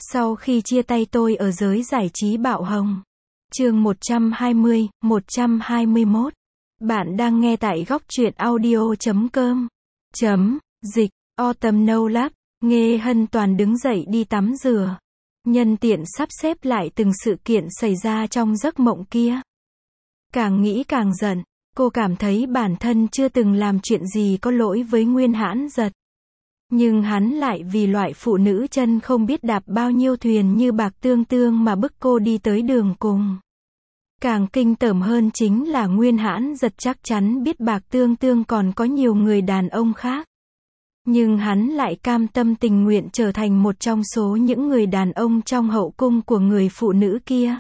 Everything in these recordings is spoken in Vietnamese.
Sau khi chia tay tôi ở giới giải trí bạo hồng. Chương 120, 121. Bạn đang nghe tại góc truyện audio.com. Dịch, Autumn No Lab. Nghê Hân Toàn đứng dậy đi tắm rửa. Nhân tiện sắp xếp lại từng sự kiện xảy ra trong giấc mộng kia. Càng nghĩ càng giận, cô cảm thấy bản thân chưa từng làm chuyện gì có lỗi với Nguyên Hãn Giật. Nhưng hắn lại vì loại phụ nữ chân không biết đạp bao nhiêu thuyền như Bạc Tương Tương mà bức cô đi tới đường cùng. Càng kinh tởm hơn chính là Nguyên Hãn Giật chắc chắn biết Bạc Tương Tương còn có nhiều người đàn ông khác. Nhưng hắn lại cam tâm tình nguyện trở thành một trong số những người đàn ông trong hậu cung của người phụ nữ kia.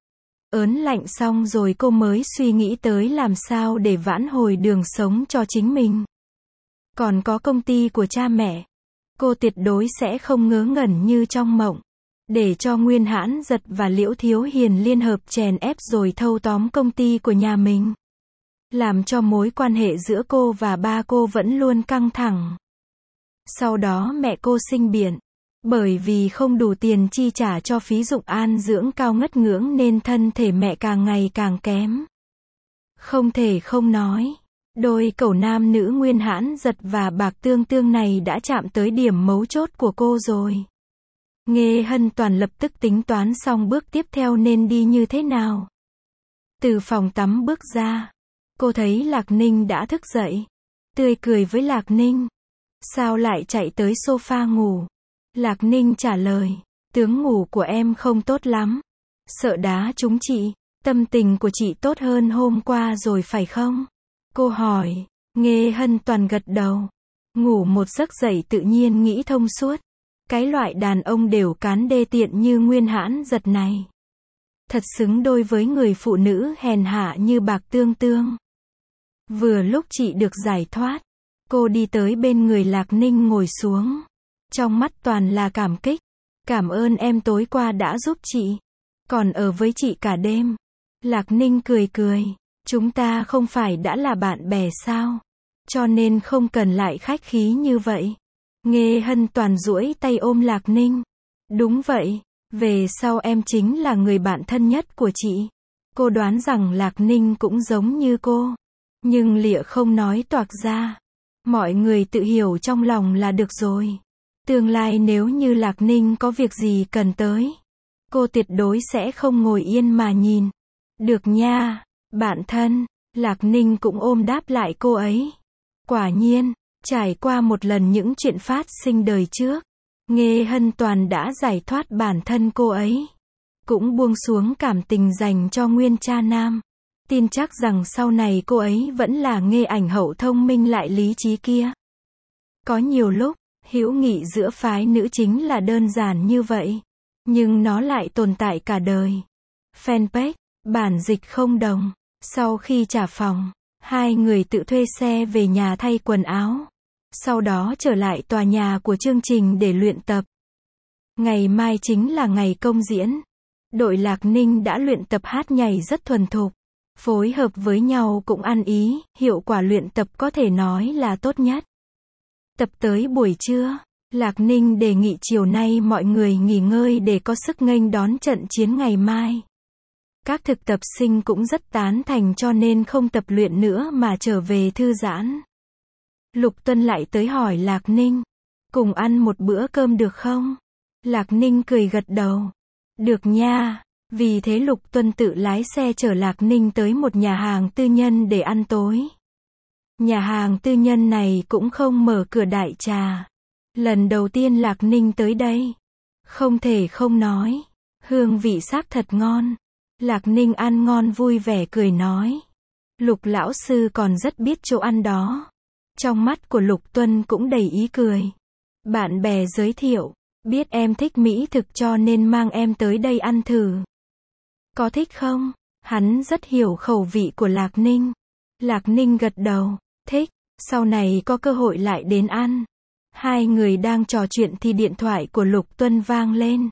Ớn lạnh xong rồi cô mới suy nghĩ tới làm sao để vãn hồi đường sống cho chính mình. Còn có công ty của cha mẹ. Cô tuyệt đối sẽ không ngớ ngẩn như trong mộng. Để cho Nguyên Hãn Giật và Liễu Thiếu Hiền liên hợp chèn ép rồi thâu tóm công ty của nhà mình. Làm cho mối quan hệ giữa cô và ba cô vẫn luôn căng thẳng. Sau đó mẹ cô sinh bệnh. Bởi vì không đủ tiền chi trả cho phí dụng an dưỡng cao ngất ngưỡng nên thân thể mẹ càng ngày càng kém. Không thể không nói. Đôi cẩu nam nữ Nguyên Hãn Giật và Bạc Tương Tương này đã chạm tới điểm mấu chốt của cô rồi. Nghê Hân Toàn lập tức tính toán xong bước tiếp theo nên đi như thế nào. Từ phòng tắm bước ra, cô thấy Lạc Ninh đã thức dậy. Tươi cười với Lạc Ninh. Sao lại chạy tới sofa ngủ? Lạc Ninh trả lời, tướng ngủ của em không tốt lắm. Sợ đá trúng chị. Tâm tình của chị tốt hơn hôm qua rồi phải không? Cô hỏi. Nghê Hân Toàn gật đầu. Ngủ một giấc dậy tự nhiên nghĩ thông suốt. Cái loại đàn ông đều cán đê tiện như Nguyên Hãn Giật này. Thật xứng đôi với người phụ nữ hèn hạ như Bạc Tương Tương. Vừa lúc chị được giải thoát, cô đi tới bên người Lạc Ninh ngồi xuống. Trong mắt toàn là cảm kích. Cảm ơn em tối qua đã giúp chị. Còn ở với chị cả đêm. Lạc Ninh cười cười. Chúng ta không phải đã là bạn bè sao? Cho nên không cần lại khách khí như vậy. Nghê Hân Toàn duỗi tay ôm Lạc Ninh. Đúng vậy. Về sau em chính là người bạn thân nhất của chị. Cô đoán rằng Lạc Ninh cũng giống như cô. Nhưng lịa không nói toạc ra. Mọi người tự hiểu trong lòng là được rồi. Tương lai nếu như Lạc Ninh có việc gì cần tới, cô tuyệt đối sẽ không ngồi yên mà nhìn. Được nha, bạn thân. Lạc Ninh cũng ôm đáp lại cô ấy. Quả nhiên, trải qua một lần những chuyện phát sinh đời trước, Nghê Hân Toàn đã giải thoát bản thân cô ấy. Cũng buông xuống cảm tình dành cho Nguyên cha nam. Tin chắc rằng sau này cô ấy vẫn là Nghê ảnh hậu thông minh lại lý trí kia. Có nhiều lúc, hữu nghị giữa phái nữ chính là đơn giản như vậy. Nhưng nó lại tồn tại cả đời. Fanpage, bản dịch không đồng. Sau khi trả phòng, hai người tự thuê xe về nhà thay quần áo. Sau đó trở lại tòa nhà của chương trình để luyện tập. Ngày mai chính là ngày công diễn. Đội Lạc Ninh đã luyện tập hát nhảy rất thuần thục. Phối hợp với nhau cũng ăn ý, hiệu quả luyện tập có thể nói là tốt nhất. Tập tới buổi trưa, Lạc Ninh đề nghị chiều nay mọi người nghỉ ngơi để có sức nghênh đón trận chiến ngày mai. Các thực tập sinh cũng rất tán thành cho nên không tập luyện nữa mà trở về thư giãn. Lục Tuân lại tới hỏi Lạc Ninh. Cùng ăn một bữa cơm được không? Lạc Ninh cười gật đầu. Được nha. Vì thế Lục Tuân tự lái xe chở Lạc Ninh tới một nhà hàng tư nhân để ăn tối. Nhà hàng tư nhân này cũng không mở cửa đại trà. Lần đầu tiên Lạc Ninh tới đây. Không thể không nói. Hương vị xác thật ngon. Lạc Ninh ăn ngon vui vẻ cười nói. Lục lão sư còn rất biết chỗ ăn đó. Trong mắt của Lục Tuân cũng đầy ý cười. Bạn bè giới thiệu. Biết em thích mỹ thực cho nên mang em tới đây ăn thử. Có thích không? Hắn rất hiểu khẩu vị của Lạc Ninh. Lạc Ninh gật đầu. Thích. Sau này có cơ hội lại đến ăn. Hai người đang trò chuyện thì điện thoại của Lục Tuân vang lên.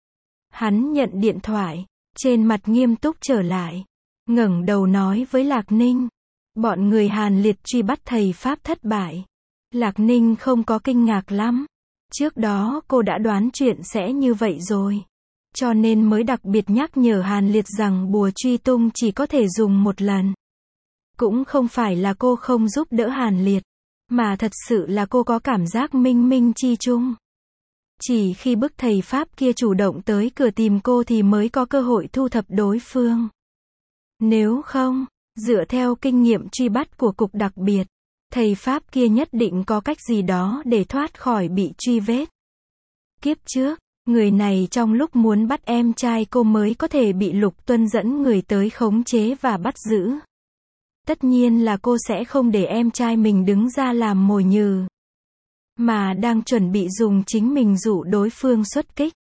Hắn nhận điện thoại. Trên mặt nghiêm túc trở lại. Ngẩng đầu nói với Lạc Ninh. Bọn người Hàn Liệt truy bắt thầy Pháp thất bại. Lạc Ninh không có kinh ngạc lắm. Trước đó cô đã đoán chuyện sẽ như vậy rồi. Cho nên mới đặc biệt nhắc nhở Hàn Liệt rằng bùa truy tung chỉ có thể dùng một lần. Cũng không phải là cô không giúp đỡ Hàn Liệt, mà thật sự là cô có cảm giác minh minh chi chung. Chỉ khi bức thầy Pháp kia chủ động tới cửa tìm cô thì mới có cơ hội thu thập đối phương. Nếu không, dựa theo kinh nghiệm truy bắt của cục đặc biệt, thầy Pháp kia nhất định có cách gì đó để thoát khỏi bị truy vết. Kiếp trước, người này trong lúc muốn bắt em trai cô mới có thể bị Lục Tuân dẫn người tới khống chế và bắt giữ. Tất nhiên là cô sẽ không để em trai mình đứng ra làm mồi nhử, mà đang chuẩn bị dùng chính mình dụ đối phương xuất kích.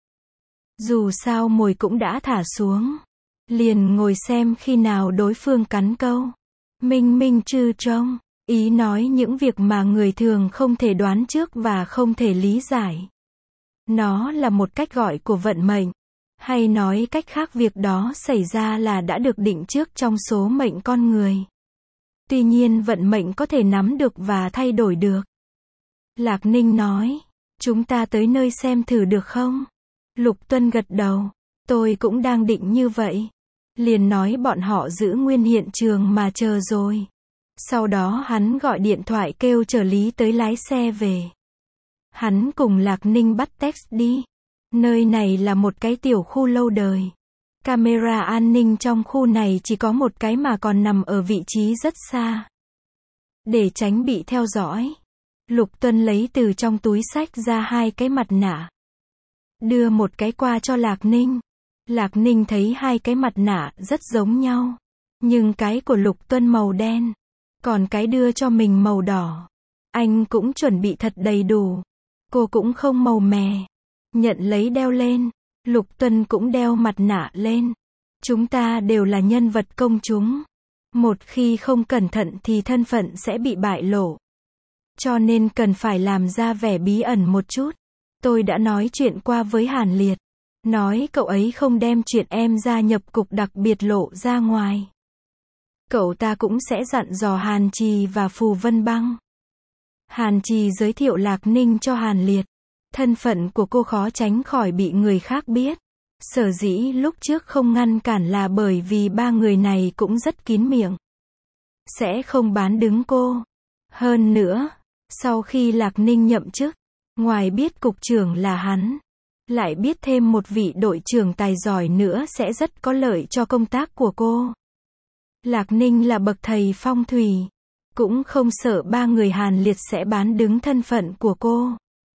Dù sao mồi cũng đã thả xuống, liền ngồi xem khi nào đối phương cắn câu. Minh minh trư trông, ý nói những việc mà người thường không thể đoán trước và không thể lý giải. Nó là một cách gọi của vận mệnh, hay nói cách khác việc đó xảy ra là đã được định trước trong số mệnh con người. Tuy nhiên vận mệnh có thể nắm được và thay đổi được. Lạc Ninh nói, chúng ta tới nơi xem thử được không? Lục Tuân gật đầu, tôi cũng đang định như vậy. Liền nói bọn họ giữ nguyên hiện trường mà chờ rồi. Sau đó hắn gọi điện thoại kêu trợ lý tới lái xe về. Hắn cùng Lạc Ninh bắt taxi. Nơi này là một cái tiểu khu lâu đời. Camera an ninh trong khu này chỉ có một cái mà còn nằm ở vị trí rất xa. Để tránh bị theo dõi, Lục Tuân lấy từ trong túi xách ra 2 cái mặt nạ. Đưa một cái qua cho Lạc Ninh. Lạc Ninh thấy 2 cái mặt nạ rất giống nhau. Nhưng cái của Lục Tuân màu đen, còn cái đưa cho mình màu đỏ. Anh cũng chuẩn bị thật đầy đủ. Cô cũng không màu mè. Nhận lấy đeo lên. Lục Tuân cũng đeo mặt nạ lên. Chúng ta đều là nhân vật công chúng. Một khi không cẩn thận thì thân phận sẽ bị bại lộ. Cho nên cần phải làm ra vẻ bí ẩn một chút. Tôi đã nói chuyện qua với Hàn Liệt. Nói cậu ấy không đem chuyện em gia nhập cục đặc biệt lộ ra ngoài. Cậu ta cũng sẽ dặn dò Hàn Trì và Phù Vân Băng. Hàn Trì giới thiệu Lạc Ninh cho Hàn Liệt. Thân phận của cô khó tránh khỏi bị người khác biết. Sở dĩ lúc trước không ngăn cản là bởi vì 3 người này cũng rất kín miệng. Sẽ không bán đứng cô. Hơn nữa, sau khi Lạc Ninh nhậm chức, ngoài biết cục trưởng là hắn, lại biết thêm một vị đội trưởng tài giỏi nữa sẽ rất có lợi cho công tác của cô. Lạc Ninh là bậc thầy phong thủy, cũng không sợ 3 người Hàn Liệt sẽ bán đứng thân phận của cô.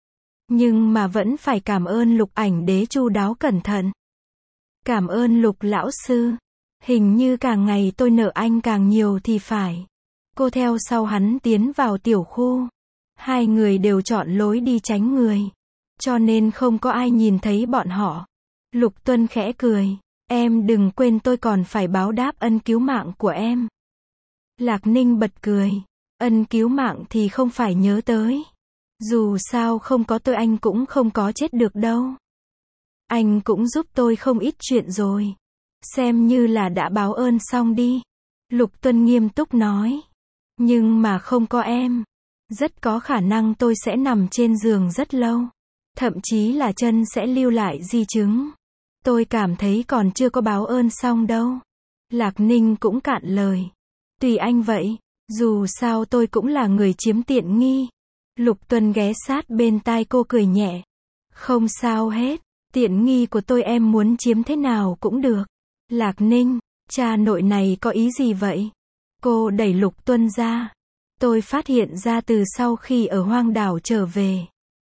Nhưng mà vẫn phải cảm ơn Lục Ảnh Đế chu đáo cẩn thận. Cảm ơn Lục lão sư. Hình như càng ngày tôi nợ anh càng nhiều thì phải. Cô theo sau hắn tiến vào tiểu khu. 2 người đều chọn lối đi tránh người. Cho nên không có ai nhìn thấy bọn họ. Lục Tuân khẽ cười. Em đừng quên tôi còn phải báo đáp ân cứu mạng của em. Lạc Ninh bật cười. Ân cứu mạng thì không phải nhớ tới. Dù sao không có tôi anh cũng không có chết được đâu. Anh cũng giúp tôi không ít chuyện rồi. Xem như là đã báo ơn xong đi. Lục Tuân nghiêm túc nói. Nhưng mà không có em, rất có khả năng tôi sẽ nằm trên giường rất lâu. Thậm chí là chân sẽ lưu lại di chứng. Tôi cảm thấy còn chưa có báo ơn xong đâu. Lạc Ninh cũng cạn lời. Tùy anh vậy, dù sao tôi cũng là người chiếm tiện nghi. Lục Tuân ghé sát bên tai cô cười nhẹ. Không sao hết, tiện nghi của tôi em muốn chiếm thế nào cũng được. Lạc Ninh, cha nội này có ý gì vậy? Cô đẩy Lục Tuân ra. Tôi phát hiện ra từ sau khi ở hoang đảo trở về.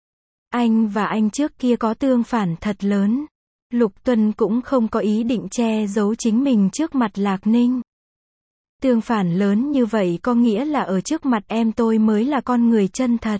Anh và anh trước kia có tương phản thật lớn. Lục Tuân cũng không có ý định che giấu chính mình trước mặt Lạc Ninh. Tương phản lớn như vậy có nghĩa là ở trước mặt em tôi mới là con người chân thật.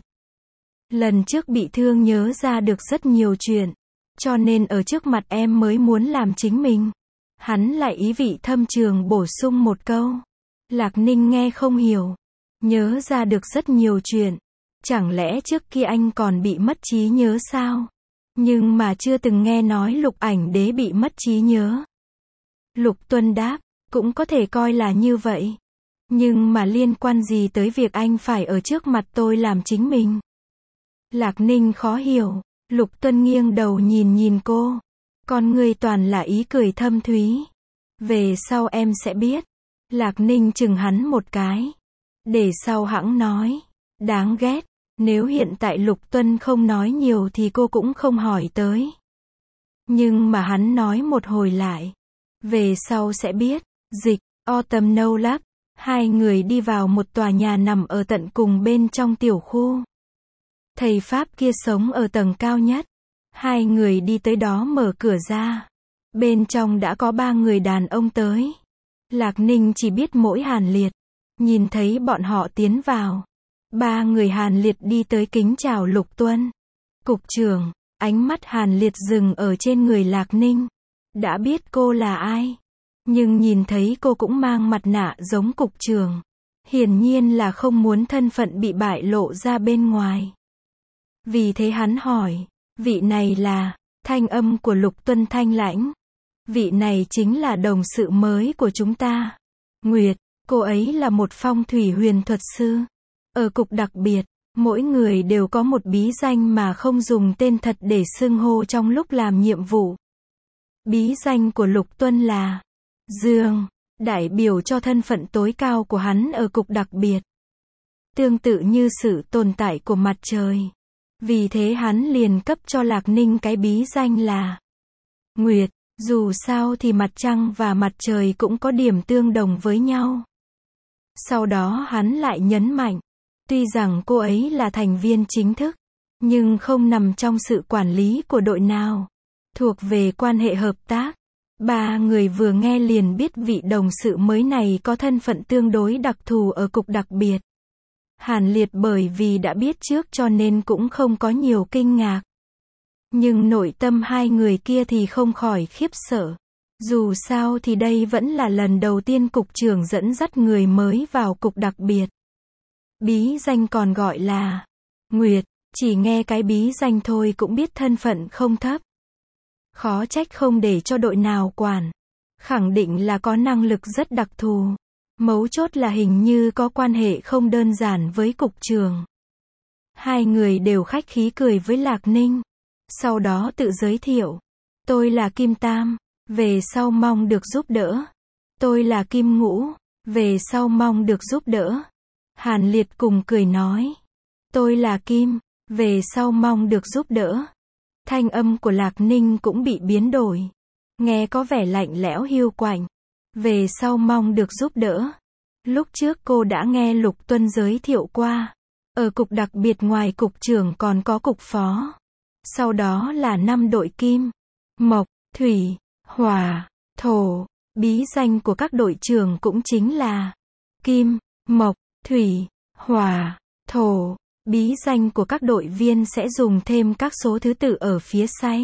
Lần trước bị thương nhớ ra được rất nhiều chuyện. Cho nên ở trước mặt em mới muốn làm chính mình. Hắn lại ý vị thâm trường bổ sung một câu. Lạc Ninh nghe không hiểu. Nhớ ra được rất nhiều chuyện. Chẳng lẽ trước kia anh còn bị mất trí nhớ sao? Nhưng mà chưa từng nghe nói Lục Ảnh Đế bị mất trí nhớ. Lục Tuân đáp, cũng có thể coi là như vậy. Nhưng mà liên quan gì tới việc anh phải ở trước mặt tôi làm chính mình? Lạc Ninh khó hiểu, Lục Tuân nghiêng đầu nhìn cô. Con người toàn là ý cười thâm thúy. Về sau em sẽ biết. Lạc Ninh chừng hắn một cái. Để sau hẵng nói. Đáng ghét. Nếu hiện tại Lục Tuân không nói nhiều thì cô cũng không hỏi tới. Nhưng mà hắn nói một hồi lại. Về sau sẽ biết. Dịch, Autumn No Lab. Hai người đi vào một tòa nhà nằm ở tận cùng bên trong tiểu khu. Thầy Pháp kia sống ở tầng cao nhất. Hai người đi tới đó mở cửa ra. Bên trong đã có 3 người đàn ông tới. Lạc Ninh chỉ biết mỗi Hàn Liệt. Nhìn thấy bọn họ tiến vào. 3 người Hàn Liệt đi tới kính chào Lục Tuân. Cục trưởng, ánh mắt Hàn Liệt dừng ở trên người Lạc Ninh. Đã biết cô là ai. Nhưng nhìn thấy cô cũng mang mặt nạ giống cục trưởng. Hiển nhiên là không muốn thân phận bị bại lộ ra bên ngoài. Vì thế hắn hỏi, vị này là, thanh âm của Lục Tuân thanh lãnh. Vị này chính là đồng sự mới của chúng ta. Nguyệt, cô ấy là một phong thủy huyền thuật sư. Ở cục đặc biệt, mỗi người đều có một bí danh mà không dùng tên thật để xưng hô trong lúc làm nhiệm vụ. Bí danh của Lục Tuân là Dương, đại biểu cho thân phận tối cao của hắn ở cục đặc biệt. Tương tự như sự tồn tại của mặt trời. Vì thế hắn liền cấp cho Lạc Ninh cái bí danh là Nguyệt, dù sao thì mặt trăng và mặt trời cũng có điểm tương đồng với nhau. Sau đó hắn lại nhấn mạnh, tuy rằng cô ấy là thành viên chính thức, nhưng không nằm trong sự quản lý của đội nào, thuộc về quan hệ hợp tác. 3 người vừa nghe liền biết vị đồng sự mới này có thân phận tương đối đặc thù ở cục đặc biệt. Hàn Liệt bởi vì đã biết trước cho nên cũng không có nhiều kinh ngạc. Nhưng nội tâm 2 người kia thì không khỏi khiếp sợ. Dù sao thì đây vẫn là lần đầu tiên cục trưởng dẫn dắt người mới vào cục đặc biệt. Bí danh còn gọi là Nguyệt, chỉ nghe cái bí danh thôi cũng biết thân phận không thấp. Khó trách không để cho đội nào quản. Khẳng định là có năng lực rất đặc thù. Mấu chốt là hình như có quan hệ không đơn giản với cục trưởng. 2 người đều khách khí cười với Lạc Ninh. Sau đó tự giới thiệu. Tôi là Kim Tam, về sau mong được giúp đỡ. Tôi là Kim Ngũ, về sau mong được giúp đỡ. Hàn Liệt cùng cười nói. Tôi là Kim, về sau mong được giúp đỡ. Thanh âm của Lạc Ninh cũng bị biến đổi. Nghe có vẻ lạnh lẽo hiu quạnh. Về sau mong được giúp đỡ. Lúc trước cô đã nghe Lục Tuân giới thiệu qua. Ở cục đặc biệt ngoài cục trưởng còn có cục phó. Sau đó là 5 đội kim, mộc, thủy, hỏa, thổ. Bí danh của các đội trưởng cũng chính là kim, mộc, thủy, hỏa, thổ. Bí danh của các đội viên sẽ dùng thêm các số thứ tự ở phía sau.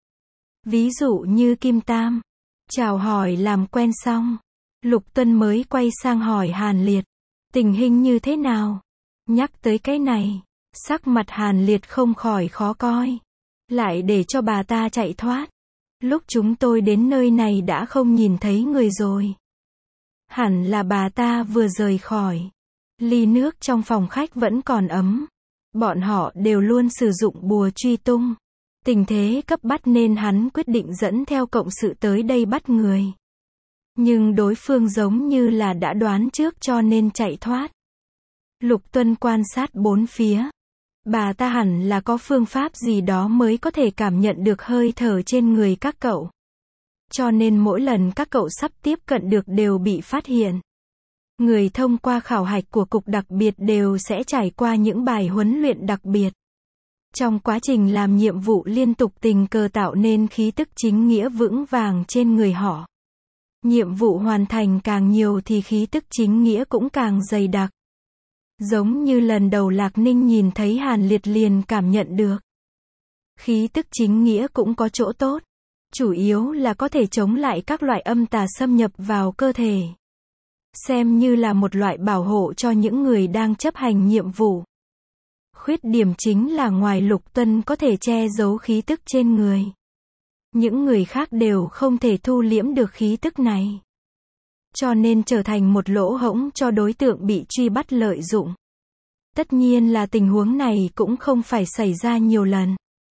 Ví dụ như Kim Tam. Chào hỏi làm quen xong. Lục Tuân mới quay sang hỏi Hàn Liệt. Tình hình như thế nào? Nhắc tới cái này, sắc mặt Hàn Liệt không khỏi khó coi. Lại để cho bà ta chạy thoát. Lúc chúng tôi đến nơi này đã không nhìn thấy người rồi. Hẳn là bà ta vừa rời khỏi. Ly nước trong phòng khách vẫn còn ấm. Bọn họ đều luôn sử dụng bùa truy tung. Tình thế cấp bách nên hắn quyết định dẫn theo cộng sự tới đây bắt người. Nhưng đối phương giống như là đã đoán trước cho nên chạy thoát. Lục Tuân quan sát bốn phía. Bà ta hẳn là có phương pháp gì đó mới có thể cảm nhận được hơi thở trên người các cậu. Cho nên mỗi lần các cậu sắp tiếp cận được đều bị phát hiện. Người thông qua khảo hạch của cục đặc biệt đều sẽ trải qua những bài huấn luyện đặc biệt. Trong quá trình làm nhiệm vụ liên tục tình cờ tạo nên khí tức chính nghĩa vững vàng trên người họ. Nhiệm vụ hoàn thành càng nhiều thì khí tức chính nghĩa cũng càng dày đặc. Giống như lần đầu Lạc Ninh nhìn thấy Hàn Liệt liền cảm nhận được. Khí tức chính nghĩa cũng có chỗ tốt. Chủ yếu là có thể chống lại các loại âm tà xâm nhập vào cơ thể. Xem như là một loại bảo hộ cho những người đang chấp hành nhiệm vụ. Khuyết điểm chính là ngoài Lục Tuân có thể che giấu khí tức trên người. Những người khác đều không thể thu liễm được khí tức này. Cho nên trở thành một lỗ hổng cho đối tượng bị truy bắt lợi dụng. Tất nhiên là tình huống này cũng không phải xảy ra nhiều lần.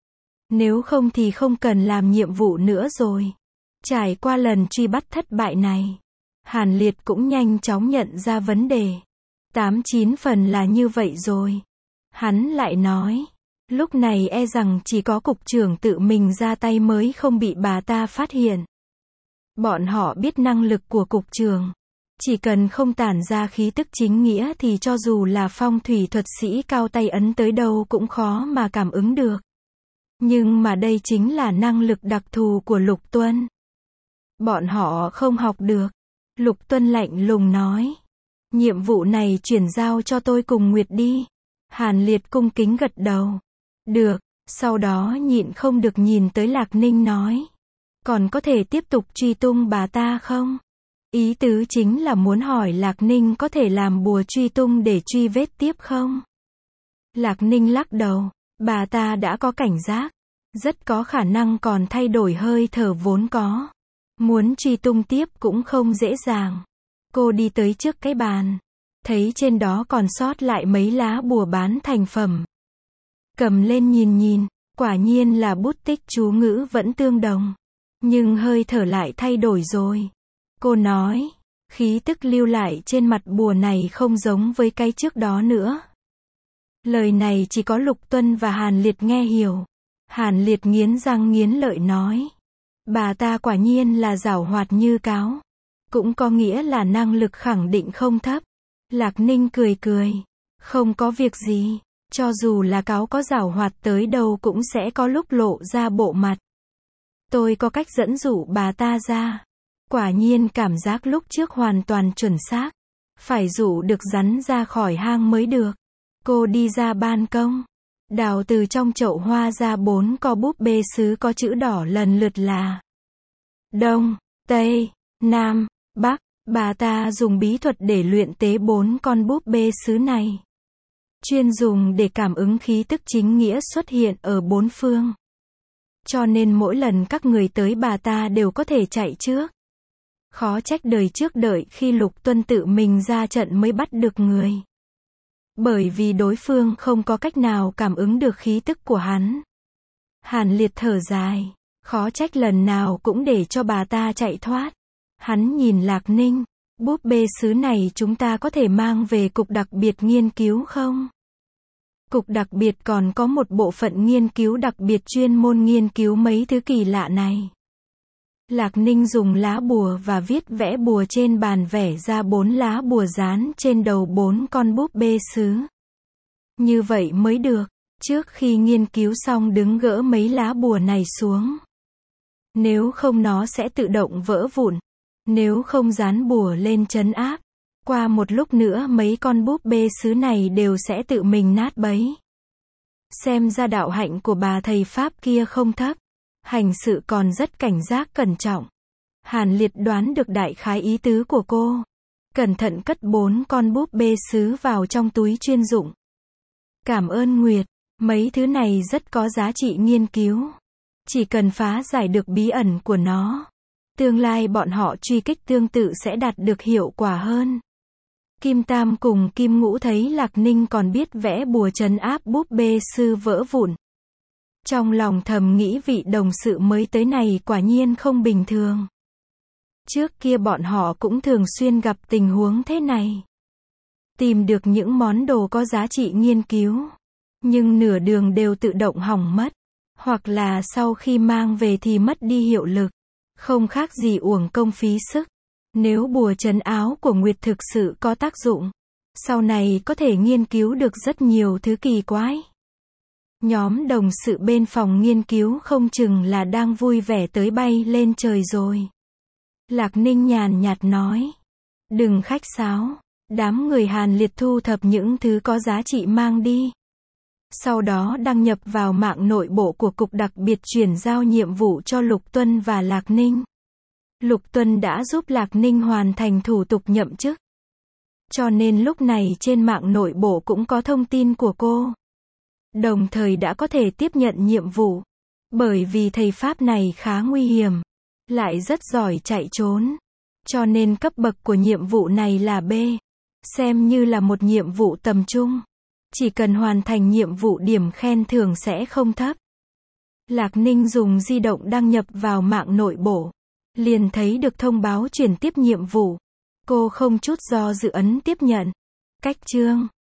Nếu không thì không cần làm nhiệm vụ nữa rồi. Trải qua lần truy bắt thất bại này, Hàn Liệt cũng nhanh chóng nhận ra vấn đề. 8-9 phần là như vậy rồi. Hắn lại nói, lúc này e rằng chỉ có cục trưởng tự mình ra tay mới không bị bà ta phát hiện. Bọn họ biết năng lực của cục trưởng. Chỉ cần không tản ra khí tức chính nghĩa thì cho dù là phong thủy thuật sĩ cao tay ấn tới đâu cũng khó mà cảm ứng được. Nhưng mà đây chính là năng lực đặc thù của Lục Tuân. Bọn họ không học được. Lục Tuân lạnh lùng nói. Nhiệm vụ này chuyển giao cho tôi cùng Nguyệt đi. Hàn Liệt cung kính gật đầu. Được, sau đó nhịn không được nhìn tới Lạc Ninh nói. Còn có thể tiếp tục truy tung bà ta không? Ý tứ chính là muốn hỏi Lạc Ninh có thể làm bùa truy tung để truy vết tiếp không? Lạc Ninh lắc đầu. Bà ta đã có cảnh giác. Rất có khả năng còn thay đổi hơi thở vốn có. Muốn truy tung tiếp cũng không dễ dàng. Cô đi tới trước cái bàn. Thấy trên đó còn sót lại mấy lá bùa bán thành phẩm. Cầm lên nhìn nhìn, quả nhiên là bút tích chú ngữ vẫn tương đồng. Nhưng hơi thở lại thay đổi rồi. Cô nói, khí tức lưu lại trên mặt bùa này không giống với cái trước đó nữa. Lời này chỉ có Lục Tuân và Hàn Liệt nghe hiểu. Hàn Liệt nghiến răng nghiến lợi nói. Bà ta quả nhiên là giảo hoạt như cáo. Cũng có nghĩa là năng lực khẳng định không thấp. Lạc Ninh cười cười. Không có việc gì. Cho dù là cáo có giảo hoạt tới đâu cũng sẽ có lúc lộ ra bộ mặt. Tôi có cách dẫn dụ bà ta ra. Quả nhiên cảm giác lúc trước hoàn toàn chuẩn xác. Phải dụ được rắn ra khỏi hang mới được. Cô đi ra ban công. Đào từ trong chậu hoa ra 4 con búp bê sứ có chữ đỏ lần lượt là Đông, Tây, Nam, Bắc. Bà ta dùng bí thuật để luyện tế 4 con búp bê sứ này. Chuyên dùng để cảm ứng khí tức chính nghĩa xuất hiện ở 4 phương. Cho nên mỗi lần các người tới bà ta đều có thể chạy trước. Khó trách đời trước đợi khi Lục Tuân tự mình ra trận mới bắt được người. Bởi vì đối phương không có cách nào cảm ứng được khí tức của hắn. Hàn Liệt thở dài. Khó trách lần nào cũng để cho bà ta chạy thoát. Hắn nhìn Lạc Ninh. Búp bê sứ này chúng ta có thể mang về cục đặc biệt nghiên cứu không? Cục đặc biệt còn có một bộ phận nghiên cứu đặc biệt chuyên môn nghiên cứu mấy thứ kỳ lạ này. Lạc Ninh dùng lá bùa và viết vẽ bùa trên bàn vẽ ra 4 lá bùa dán trên đầu 4 con búp bê sứ. Như vậy mới được. Trước khi nghiên cứu xong đứng gỡ mấy lá bùa này xuống. Nếu không nó sẽ tự động vỡ vụn. Nếu không dán bùa lên trấn áp. Qua một lúc nữa mấy con búp bê sứ này đều sẽ tự mình nát bấy. Xem ra đạo hạnh của bà thầy Pháp kia không thấp. Hành sự còn rất cảnh giác cẩn trọng. Hàn Liệt đoán được đại khái ý tứ của cô. Cẩn thận cất 4 con búp bê sứ vào trong túi chuyên dụng. Cảm ơn Nguyệt. Mấy thứ này rất có giá trị nghiên cứu. Chỉ cần phá giải được bí ẩn của nó. Tương lai bọn họ truy kích tương tự sẽ đạt được hiệu quả hơn. Kim Tam cùng Kim Ngũ thấy Lạc Ninh còn biết vẽ bùa trấn áp búp bê sứ vỡ vụn. Trong lòng thầm nghĩ vị đồng sự mới tới này quả nhiên không bình thường. Trước kia bọn họ cũng thường xuyên gặp tình huống thế này. Tìm được những món đồ có giá trị nghiên cứu. Nhưng nửa đường đều tự động hỏng mất. Hoặc là sau khi mang về thì mất đi hiệu lực. Không khác gì uổng công phí sức. Nếu bùa trấn áo của Nguyệt thực sự có tác dụng. Sau này có thể nghiên cứu được rất nhiều thứ kỳ quái. Nhóm đồng sự bên phòng nghiên cứu không chừng là đang vui vẻ tới bay lên trời rồi. Lạc Ninh nhàn nhạt nói. Đừng khách sáo. Đám người Hàn Liệt thu thập những thứ có giá trị mang đi. Sau đó đăng nhập vào mạng nội bộ của cục đặc biệt chuyển giao nhiệm vụ cho Lục Tuân và Lạc Ninh. Lục Tuân đã giúp Lạc Ninh hoàn thành thủ tục nhậm chức. Cho nên lúc này trên mạng nội bộ cũng có thông tin của cô. Đồng thời đã có thể tiếp nhận nhiệm vụ. Bởi vì thầy Pháp này khá nguy hiểm. Lại rất giỏi chạy trốn. Cho nên cấp bậc của nhiệm vụ này là B. Xem như là một nhiệm vụ tầm trung. Chỉ cần hoàn thành nhiệm vụ điểm khen thưởng sẽ không thấp. Lạc Ninh dùng di động đăng nhập vào mạng nội bộ. Liền thấy được thông báo chuyển tiếp nhiệm vụ. Cô không chút do dự ấn tiếp nhận. Cách chương